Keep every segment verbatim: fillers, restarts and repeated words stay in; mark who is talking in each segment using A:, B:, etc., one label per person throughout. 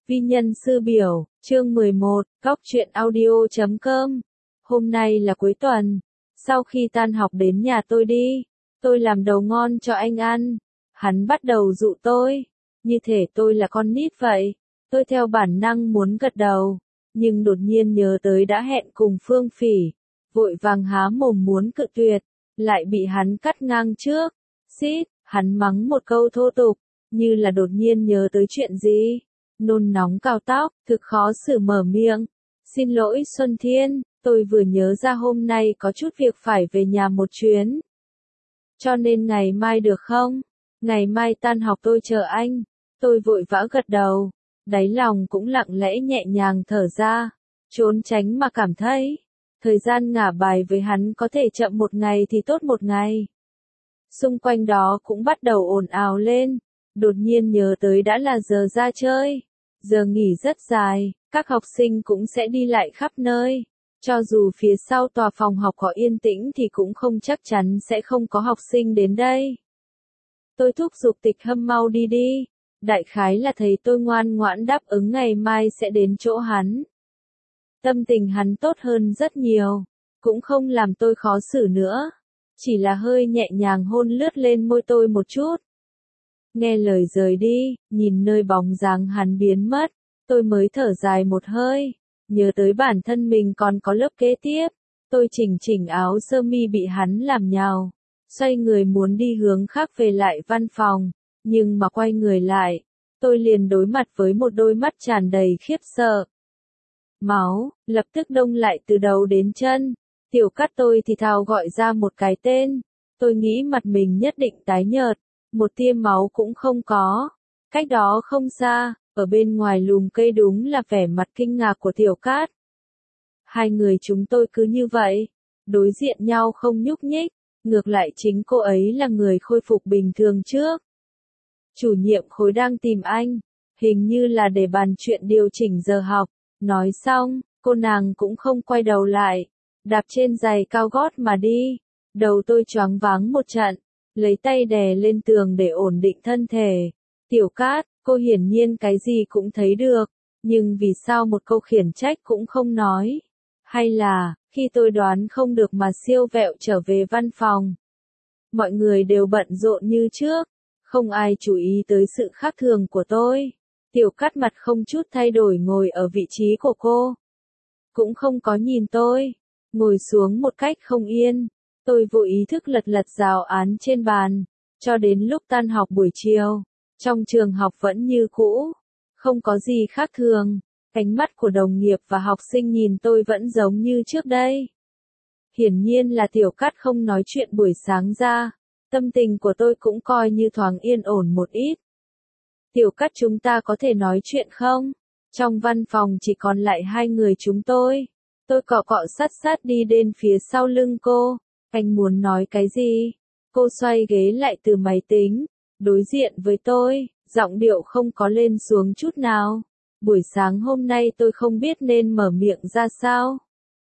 A: Vi nhân sư biểu, chương mười một, góc truyện audio chấm com. Hôm nay là cuối tuần. Sau khi tan học đến nhà tôi đi. Tôi làm đầu ngon cho anh ăn. Hắn bắt đầu dụ tôi. Như thể tôi là con nít vậy. Tôi theo bản năng muốn gật đầu. Nhưng đột nhiên nhớ tới đã hẹn cùng Phương Phỉ. Vội vàng há mồm muốn cự tuyệt. Lại bị hắn cắt ngang trước. Xít, hắn mắng một câu thô tục. Như là đột nhiên nhớ tới chuyện gì. Nôn nóng cào tóc, thực khó xử mở miệng. Xin lỗi Xuân Thiên, tôi vừa nhớ ra hôm nay có chút việc phải về nhà một chuyến. Cho nên ngày mai được không? Ngày mai tan học tôi chờ anh. Tôi vội vã gật đầu. Đáy lòng cũng lặng lẽ nhẹ nhàng thở ra. Trốn tránh mà cảm thấy. Thời gian ngả bài với hắn có thể chậm một ngày thì tốt một ngày. Xung quanh đó cũng bắt đầu ồn ào lên. Đột nhiên nhớ tới đã là giờ ra chơi. Giờ nghỉ rất dài, các học sinh cũng sẽ đi lại khắp nơi. Cho dù phía sau tòa phòng học có yên tĩnh thì cũng không chắc chắn sẽ không có học sinh đến đây. Tôi thúc giục Tịch Hâm mau đi đi. Đại khái là thấy tôi ngoan ngoãn đáp ứng ngày mai sẽ đến chỗ hắn. Tâm tình hắn tốt hơn rất nhiều. Cũng không làm tôi khó xử nữa. Chỉ là hơi nhẹ nhàng hôn lướt lên môi tôi một chút. Nghe lời rời đi, nhìn nơi bóng dáng hắn biến mất, tôi mới thở dài một hơi, nhớ tới bản thân mình còn có lớp kế tiếp. Tôi chỉnh chỉnh áo sơ mi bị hắn làm nhào, xoay người muốn đi hướng khác về lại văn phòng, nhưng mà quay người lại, tôi liền đối mặt với một đôi mắt tràn đầy khiếp sợ. Máu, lập tức đông lại từ đầu đến chân, Tiểu Cát tôi thì thào gọi ra một cái tên, tôi nghĩ mặt mình nhất định tái nhợt. Một tia máu cũng không có. Cách đó không xa, ở bên ngoài lùm cây đúng là vẻ mặt kinh ngạc của Tiểu Cát. Hai người chúng tôi cứ như vậy, đối diện nhau không nhúc nhích, ngược lại chính cô ấy là người khôi phục bình thường trước. Chủ nhiệm khối đang tìm anh, hình như là để bàn chuyện điều chỉnh giờ học. Nói xong, cô nàng cũng không quay đầu lại, đạp trên giày cao gót mà đi. Đầu tôi choáng váng một trận. Lấy tay đè lên tường để ổn định thân thể. Tiểu Cát, cô hiển nhiên cái gì cũng thấy được, nhưng vì sao một câu khiển trách cũng không nói? Hay là, khi tôi đoán không được mà siêu vẹo trở về văn phòng? Mọi người đều bận rộn như trước, không ai chú ý tới sự khác thường của tôi. Tiểu Cát mặt không chút thay đổi ngồi ở vị trí của cô. Cũng không có nhìn tôi, ngồi xuống một cách không yên. Tôi vô ý thức lật lật giáo án trên bàn, cho đến lúc tan học buổi chiều, trong trường học vẫn như cũ, không có gì khác thường, ánh mắt của đồng nghiệp và học sinh nhìn tôi vẫn giống như trước đây. Hiển nhiên là Tiểu Cát không nói chuyện buổi sáng ra, tâm tình của tôi cũng coi như thoáng yên ổn một ít. Tiểu Cát chúng ta có thể nói chuyện không? Trong văn phòng chỉ còn lại hai người chúng tôi, tôi cọ cọ sát sát đi đến phía sau lưng cô. Anh muốn nói cái gì? Cô xoay ghế lại từ máy tính, đối diện với tôi, giọng điệu không có lên xuống chút nào. Buổi sáng hôm nay tôi không biết nên mở miệng ra sao.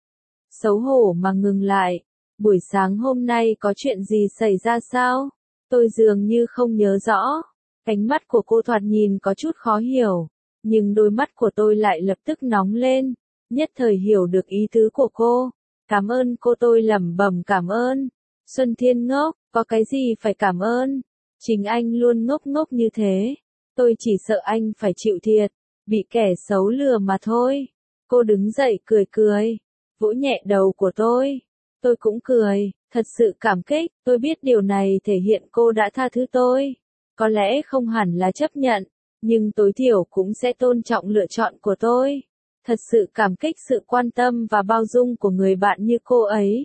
A: Xấu hổ mà ngừng lại. Buổi sáng hôm nay có chuyện gì xảy ra sao? Tôi dường như không nhớ rõ. Ánh mắt của cô thoạt nhìn có chút khó hiểu, nhưng đôi mắt của tôi lại lập tức nóng lên, nhất thời hiểu được ý tứ của cô. Cảm ơn cô, tôi lẩm bẩm cảm ơn. Xuân Thiên ngốc, có cái gì phải cảm ơn? Chính anh luôn ngốc ngốc như thế. Tôi chỉ sợ anh phải chịu thiệt, bị kẻ xấu lừa mà thôi. Cô đứng dậy cười cười, vỗ nhẹ đầu của tôi. Tôi cũng cười, thật sự cảm kích, tôi biết điều này thể hiện cô đã tha thứ tôi. Có lẽ không hẳn là chấp nhận, nhưng tối thiểu cũng sẽ tôn trọng lựa chọn của tôi. Thật sự cảm kích sự quan tâm và bao dung của người bạn như cô ấy.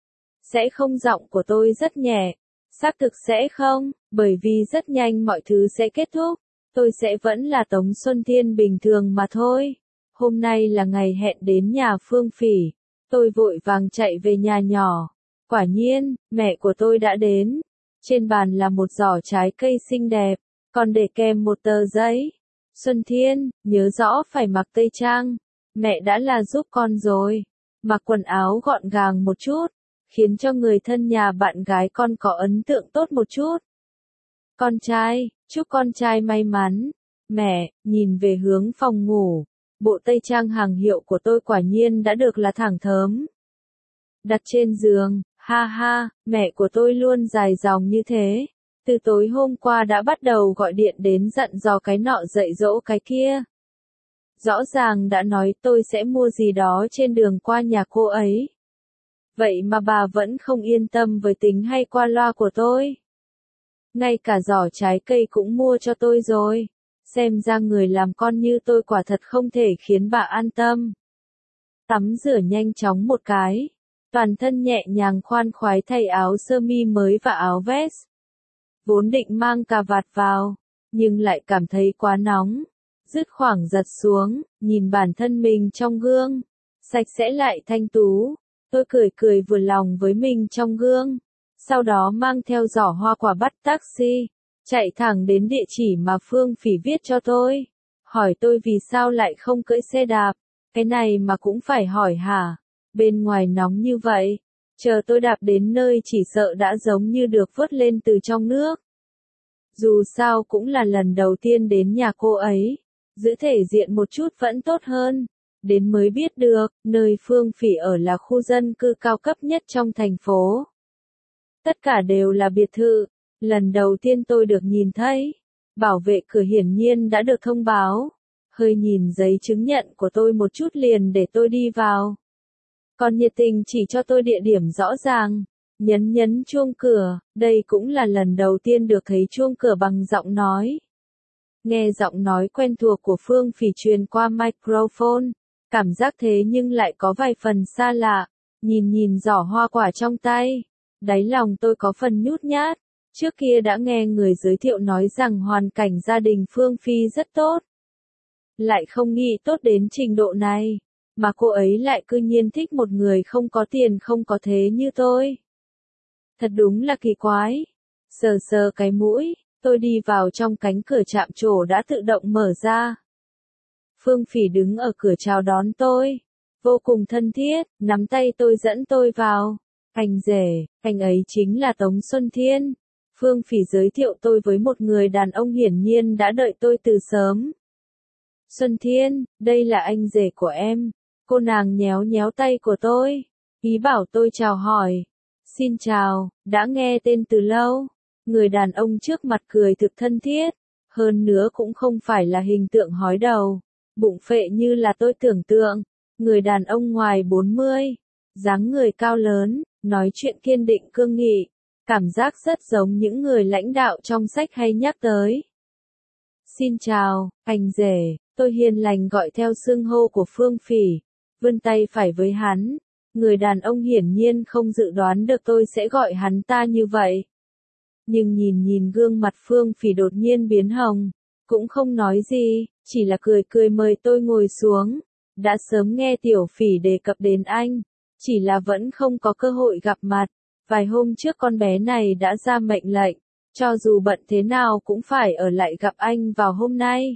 A: Sẽ không, giọng của tôi rất nhẹ. Xác thực sẽ không, bởi vì rất nhanh mọi thứ sẽ kết thúc. Tôi sẽ vẫn là Tống Xuân Thiên bình thường mà thôi. Hôm nay là ngày hẹn đến nhà Phương Phỉ. Tôi vội vàng chạy về nhà nhỏ. Quả nhiên, mẹ của tôi đã đến. Trên bàn là một giỏ trái cây xinh đẹp, còn để kèm một tờ giấy. Xuân Thiên, nhớ rõ phải mặc tây trang. Mẹ đã là giúp con rồi. Mặc quần áo gọn gàng một chút, khiến cho người thân nhà bạn gái con có ấn tượng tốt một chút. Con trai, chúc con trai may mắn. Mẹ, nhìn về hướng phòng ngủ, bộ tây trang hàng hiệu của tôi quả nhiên đã được là thẳng thớm. Đặt trên giường, ha ha, mẹ của tôi luôn dài dòng như thế. Từ tối hôm qua đã bắt đầu gọi điện đến dặn dò cái nọ dạy dỗ cái kia. Rõ ràng đã nói tôi sẽ mua gì đó trên đường qua nhà cô ấy. Vậy mà bà vẫn không yên tâm với tính hay qua loa của tôi. Ngay cả giỏ trái cây cũng mua cho tôi rồi. Xem ra người làm con như tôi quả thật không thể khiến bà an tâm. Tắm rửa nhanh chóng một cái. Toàn thân nhẹ nhàng khoan khoái thay áo sơ mi mới và áo vest. Vốn định mang cà vạt vào, nhưng lại cảm thấy quá nóng. Dứt khoảng giật xuống, nhìn bản thân mình trong gương. Sạch sẽ lại thanh tú. Tôi cười cười vừa lòng với mình trong gương. Sau đó mang theo giỏ hoa quả bắt taxi. Chạy thẳng đến địa chỉ mà Phương Phỉ viết cho tôi. Hỏi tôi vì sao lại không cưỡi xe đạp. Cái này mà cũng phải hỏi hả? Bên ngoài nóng như vậy. Chờ tôi đạp đến nơi chỉ sợ đã giống như được vớt lên từ trong nước. Dù sao cũng là lần đầu tiên đến nhà cô ấy. Giữ thể diện một chút vẫn tốt hơn. Đến mới biết được, nơi Phương Phỉ ở là khu dân cư cao cấp nhất trong thành phố. Tất cả đều là biệt thự. Lần đầu tiên tôi được nhìn thấy. Bảo vệ cửa hiển nhiên đã được thông báo. Hơi nhìn giấy chứng nhận của tôi một chút liền để tôi đi vào. Còn nhiệt tình chỉ cho tôi địa điểm rõ ràng. Nhấn nhấn chuông cửa, đây cũng là lần đầu tiên được thấy chuông cửa bằng giọng nói. Nghe giọng nói quen thuộc của Phương Phỉ truyền qua microphone. Cảm giác thế nhưng lại có vài phần xa lạ. Nhìn nhìn giỏ hoa quả trong tay. Đáy lòng tôi có phần nhút nhát. Trước kia đã nghe người giới thiệu nói rằng hoàn cảnh gia đình Phương Phi rất tốt. Lại không nghĩ tốt đến trình độ này. Mà cô ấy lại cư nhiên thích một người không có tiền không có thế như tôi. Thật đúng là kỳ quái. Sờ sờ cái mũi, tôi đi vào trong cánh cửa trạm trổ đã tự động mở ra. Phương Phỉ đứng ở cửa chào đón tôi. Vô cùng thân thiết, nắm tay tôi dẫn tôi vào. Anh rể, anh ấy chính là Tống Xuân Thiên. Phương Phỉ giới thiệu tôi với một người đàn ông hiển nhiên đã đợi tôi từ sớm. Xuân Thiên, đây là anh rể của em. Cô nàng nhéo nhéo tay của tôi. Ý bảo tôi chào hỏi. Xin chào, đã nghe tên từ lâu. Người đàn ông trước mặt cười thực thân thiết. Hơn nữa cũng không phải là hình tượng hói đầu. Bụng phệ như là tôi tưởng tượng. Người đàn ông ngoài bốn mươi. Dáng người cao lớn, nói chuyện kiên định cương nghị. Cảm giác rất giống những người lãnh đạo trong sách hay nhắc tới. Xin chào, anh rể, tôi hiền lành gọi theo xưng hô của Phương Phỉ. Vươn tay phải với hắn. Người đàn ông hiển nhiên không dự đoán được tôi sẽ gọi hắn ta như vậy. Nhưng nhìn nhìn gương mặt Phương Phỉ đột nhiên biến hồng. Cũng không nói gì, chỉ là cười cười mời tôi ngồi xuống. Đã sớm nghe Tiểu Phỉ đề cập đến anh. Chỉ là vẫn không có cơ hội gặp mặt. Vài hôm trước con bé này đã ra mệnh lệnh. Cho dù bận thế nào cũng phải ở lại gặp anh vào hôm nay.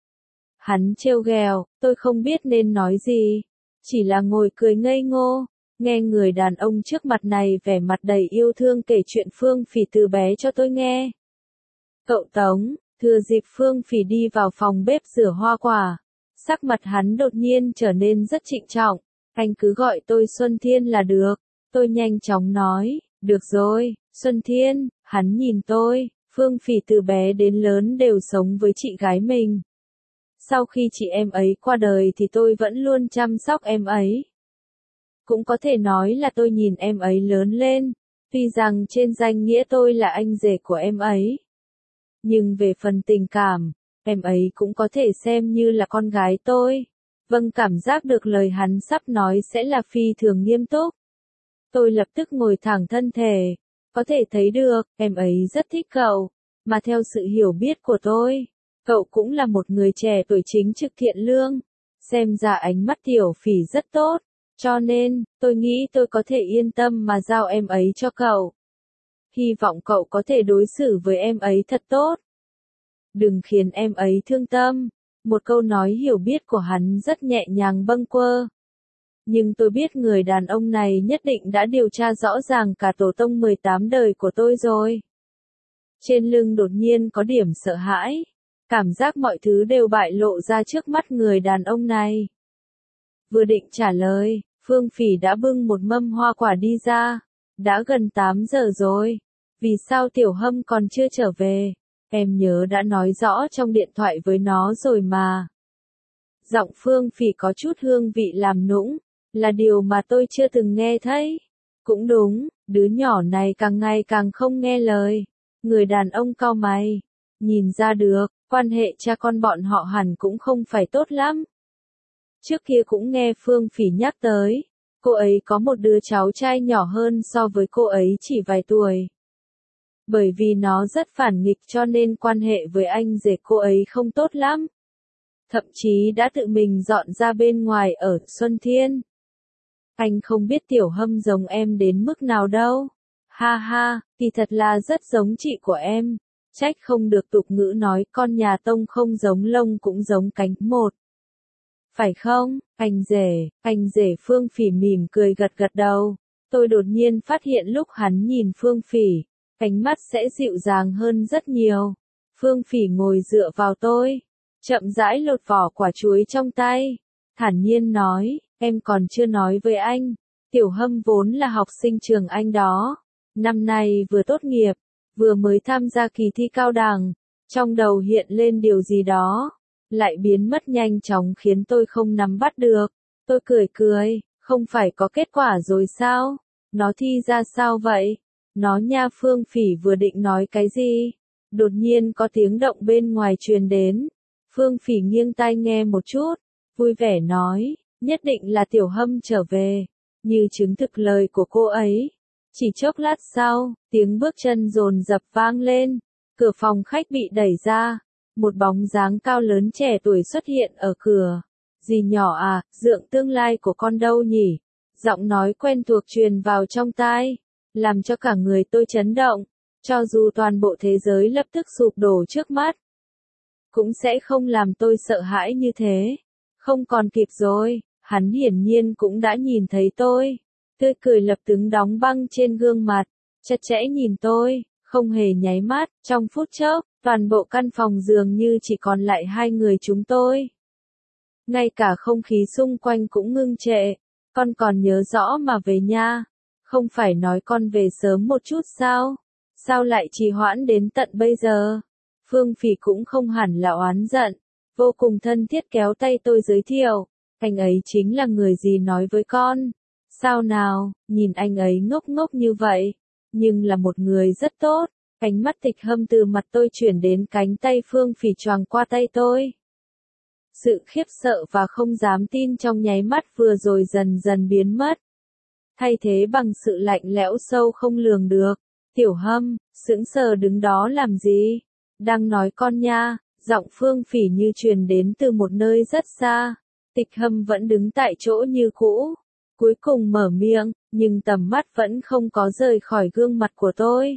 A: Hắn trêu ghẹo, tôi không biết nên nói gì. Chỉ là ngồi cười ngây ngô. Nghe người đàn ông trước mặt này vẻ mặt đầy yêu thương kể chuyện Phương Phỉ từ bé cho tôi nghe. Cậu Tống, thừa dịp Phương Phỉ đi vào phòng bếp rửa hoa quả. Sắc mặt hắn đột nhiên trở nên rất trịnh trọng. Anh cứ gọi tôi Xuân Thiên là được. Tôi nhanh chóng nói, được rồi, Xuân Thiên. Hắn nhìn tôi, Phương Phỉ từ bé đến lớn đều sống với chị gái mình. Sau khi chị em ấy qua đời thì tôi vẫn luôn chăm sóc em ấy. Cũng có thể nói là tôi nhìn em ấy lớn lên, tuy rằng trên danh nghĩa tôi là anh rể của em ấy. Nhưng về phần tình cảm, em ấy cũng có thể xem như là con gái tôi. Vâng, cảm giác được lời hắn sắp nói sẽ là phi thường nghiêm túc. Tôi lập tức ngồi thẳng thân thể. Có thể thấy được, em ấy rất thích cậu. Mà theo sự hiểu biết của tôi, cậu cũng là một người trẻ tuổi chính trực thiện lương. Xem ra ánh mắt Tiểu Phỉ rất tốt. Cho nên, tôi nghĩ tôi có thể yên tâm mà giao em ấy cho cậu. Hy vọng cậu có thể đối xử với em ấy thật tốt. Đừng khiến em ấy thương tâm. Một câu nói hiểu biết của hắn rất nhẹ nhàng bâng quơ. Nhưng tôi biết người đàn ông này nhất định đã điều tra rõ ràng cả tổ tông mười tám đời của tôi rồi. Trên lưng đột nhiên có điểm sợ hãi. Cảm giác mọi thứ đều bại lộ ra trước mắt người đàn ông này. Vừa định trả lời, Phương Phỉ đã bưng một mâm hoa quả đi ra. Đã gần tám giờ rồi. Vì sao Tiểu Hâm còn chưa trở về? Em nhớ đã nói rõ trong điện thoại với nó rồi mà. Giọng Phương Phỉ có chút hương vị làm nũng, là điều mà tôi chưa từng nghe thấy. Cũng đúng, đứa nhỏ này càng ngày càng không nghe lời. Người đàn ông cau mày, nhìn ra được, quan hệ cha con bọn họ hẳn cũng không phải tốt lắm. Trước kia cũng nghe Phương Phỉ nhắc tới, cô ấy có một đứa cháu trai nhỏ hơn so với cô ấy chỉ vài tuổi. Bởi vì nó rất phản nghịch cho nên quan hệ với anh rể cô ấy không tốt lắm. Thậm chí đã tự mình dọn ra bên ngoài ở Xuân Thiên. Anh không biết Tiểu Hâm giống em đến mức nào đâu. Ha ha, thì thật là rất giống chị của em. Trách không được tục ngữ nói con nhà tông không giống lông cũng giống cánh một. Phải không, anh rể, anh rể Phương Phỉ mỉm cười gật gật đầu. Tôi đột nhiên phát hiện lúc hắn nhìn Phương Phỉ, ánh mắt sẽ dịu dàng hơn rất nhiều. Phương Phỉ ngồi dựa vào tôi, chậm rãi lột vỏ quả chuối trong tay, thản nhiên nói, em còn chưa nói với anh, Tiểu Hâm vốn là học sinh trường Anh đó, năm nay vừa tốt nghiệp, vừa mới tham gia kỳ thi cao đẳng, trong đầu hiện lên điều gì đó, lại biến mất nhanh chóng khiến tôi không nắm bắt được. Tôi cười cười, không phải có kết quả rồi sao? Nó thi ra sao vậy? Nó nha. Phương Phỉ vừa định nói cái gì? Đột nhiên có tiếng động bên ngoài truyền đến. Phương Phỉ nghiêng tai nghe một chút, vui vẻ nói, nhất định là Tiểu Hâm trở về, như chứng thực lời của cô ấy. Chỉ chốc lát sau, tiếng bước chân dồn dập vang lên, cửa phòng khách bị đẩy ra, một bóng dáng cao lớn trẻ tuổi xuất hiện ở cửa. Dì nhỏ à, dượng tương lai của con đâu nhỉ? Giọng nói quen thuộc truyền vào trong tai, làm cho cả người tôi chấn động, cho dù toàn bộ thế giới lập tức sụp đổ trước mắt, cũng sẽ không làm tôi sợ hãi như thế. Không còn kịp rồi, hắn hiển nhiên cũng đã nhìn thấy tôi. Tươi cười lập tức đóng băng trên gương mặt, chặt chẽ nhìn tôi, không hề nháy mắt. Trong phút chốc, toàn bộ căn phòng dường như chỉ còn lại hai người chúng tôi. Ngay cả không khí xung quanh cũng ngưng trệ. Con còn nhớ rõ mà về nha. Không phải nói con về sớm một chút sao? Sao lại trì hoãn đến tận bây giờ? Phương Phỉ cũng không hẳn là oán giận, vô cùng thân thiết kéo tay tôi giới thiệu, anh ấy chính là người dì nói với con. Sao nào, nhìn anh ấy ngốc ngốc như vậy, nhưng là một người rất tốt. Ánh mắt Tịch Hâm từ mặt tôi chuyển đến cánh tay Phương Phỉ choàng qua tay tôi. Sự khiếp sợ và không dám tin trong nháy mắt vừa rồi dần dần biến mất, thay thế bằng sự lạnh lẽo sâu không lường được. Tiểu Hâm, sững sờ đứng đó làm gì? Đang nói con nha. Giọng Phương Phỉ như truyền đến từ một nơi rất xa. Tịch Hâm vẫn đứng tại chỗ như cũ, cuối cùng mở miệng, nhưng tầm mắt vẫn không có rời khỏi gương mặt của tôi.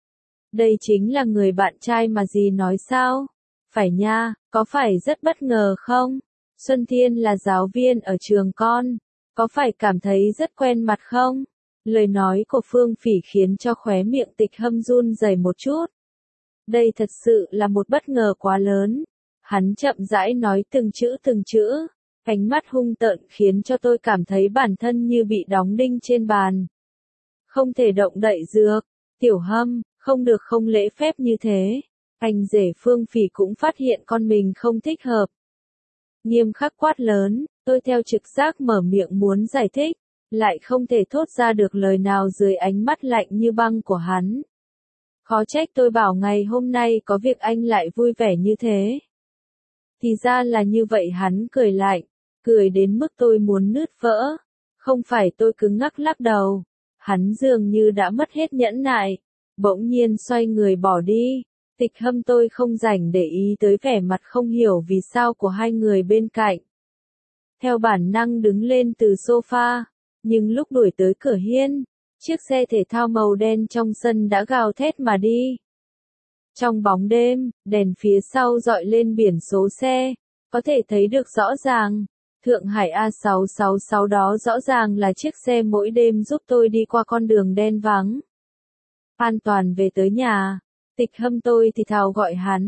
A: Đây chính là người bạn trai mà dì nói sao? Phải nha, có phải rất bất ngờ không? Xuân Thiên là giáo viên ở trường con, có phải cảm thấy rất quen mặt không? Lời nói của Phương Phỉ khiến cho khóe miệng Tịch Hâm run rẩy một chút. Đây thật sự là một bất ngờ quá lớn. Hắn chậm rãi nói từng chữ từng chữ, ánh mắt hung tợn khiến cho tôi cảm thấy bản thân như bị đóng đinh trên bàn. Không thể động đậy được. Tiểu Hâm, không được không lễ phép như thế. Anh rể Phương Phỉ cũng phát hiện con mình không thích hợp. Nghiêm khắc quát lớn, tôi theo trực giác mở miệng muốn giải thích, lại không thể thốt ra được lời nào dưới ánh mắt lạnh như băng của hắn. Khó trách tôi bảo ngày hôm nay có việc anh lại vui vẻ như thế. Thì ra là như vậy. Hắn cười lạnh, cười đến mức tôi muốn nứt vỡ. Không phải. Tôi cứng ngắc lắc đầu. Hắn dường như đã mất hết nhẫn nại, bỗng nhiên xoay người bỏ đi. Tịch Hâm tôi không rảnh để ý tới vẻ mặt không hiểu vì sao của hai người bên cạnh. Theo bản năng đứng lên từ sofa, nhưng lúc đuổi tới cửa hiên, chiếc xe thể thao màu đen trong sân đã gào thét mà đi. Trong bóng đêm, đèn phía sau dọi lên biển số xe, có thể thấy được rõ ràng. Thượng Hải A sáu sáu sáu đó rõ ràng là chiếc xe mỗi đêm giúp tôi đi qua con đường đen vắng. An toàn về tới nhà. Tịch Hâm tôi thì thào gọi hắn.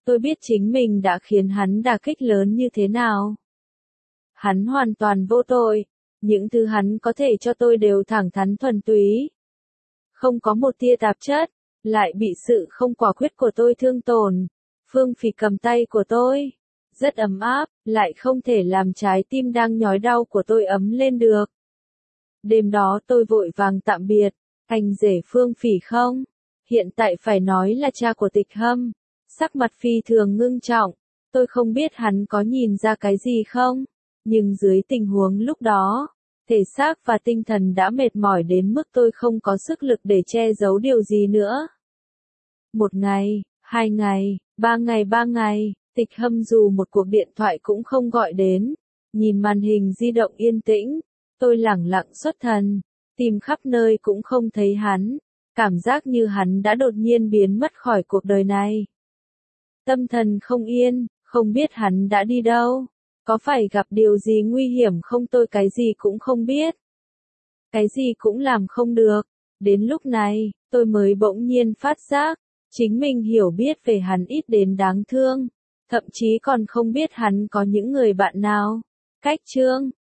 A: Tôi biết chính mình đã khiến hắn đả kích lớn như thế nào. Hắn hoàn toàn vô tội, những thứ hắn có thể cho tôi đều thẳng thắn thuần túy. Không có một tia tạp chất, lại bị sự không quả quyết của tôi thương tổn. Phương Phỉ cầm tay của tôi, rất ấm áp, lại không thể làm trái tim đang nhói đau của tôi ấm lên được. Đêm đó tôi vội vàng tạm biệt, anh rể Phương Phỉ không? Hiện tại phải nói là cha của Tịch Hâm, sắc mặt phi thường ngưng trọng, tôi không biết hắn có nhìn ra cái gì không, nhưng dưới tình huống lúc đó, thể xác và tinh thần đã mệt mỏi đến mức tôi không có sức lực để che giấu điều gì nữa. Một ngày, hai ngày, ba ngày ba ngày, Tịch Hâm dù một cuộc điện thoại cũng không gọi đến, nhìn màn hình di động yên tĩnh, tôi lẳng lặng xuất thần, tìm khắp nơi cũng không thấy hắn, cảm giác như hắn đã đột nhiên biến mất khỏi cuộc đời này. Tâm thần không yên, không biết hắn đã đi đâu, có phải gặp điều gì nguy hiểm không, tôi cái gì cũng không biết. Cái gì cũng làm không được, đến lúc này, tôi mới bỗng nhiên phát giác, chính mình hiểu biết về hắn ít đến đáng thương, thậm chí còn không biết hắn có những người bạn nào. Cách chương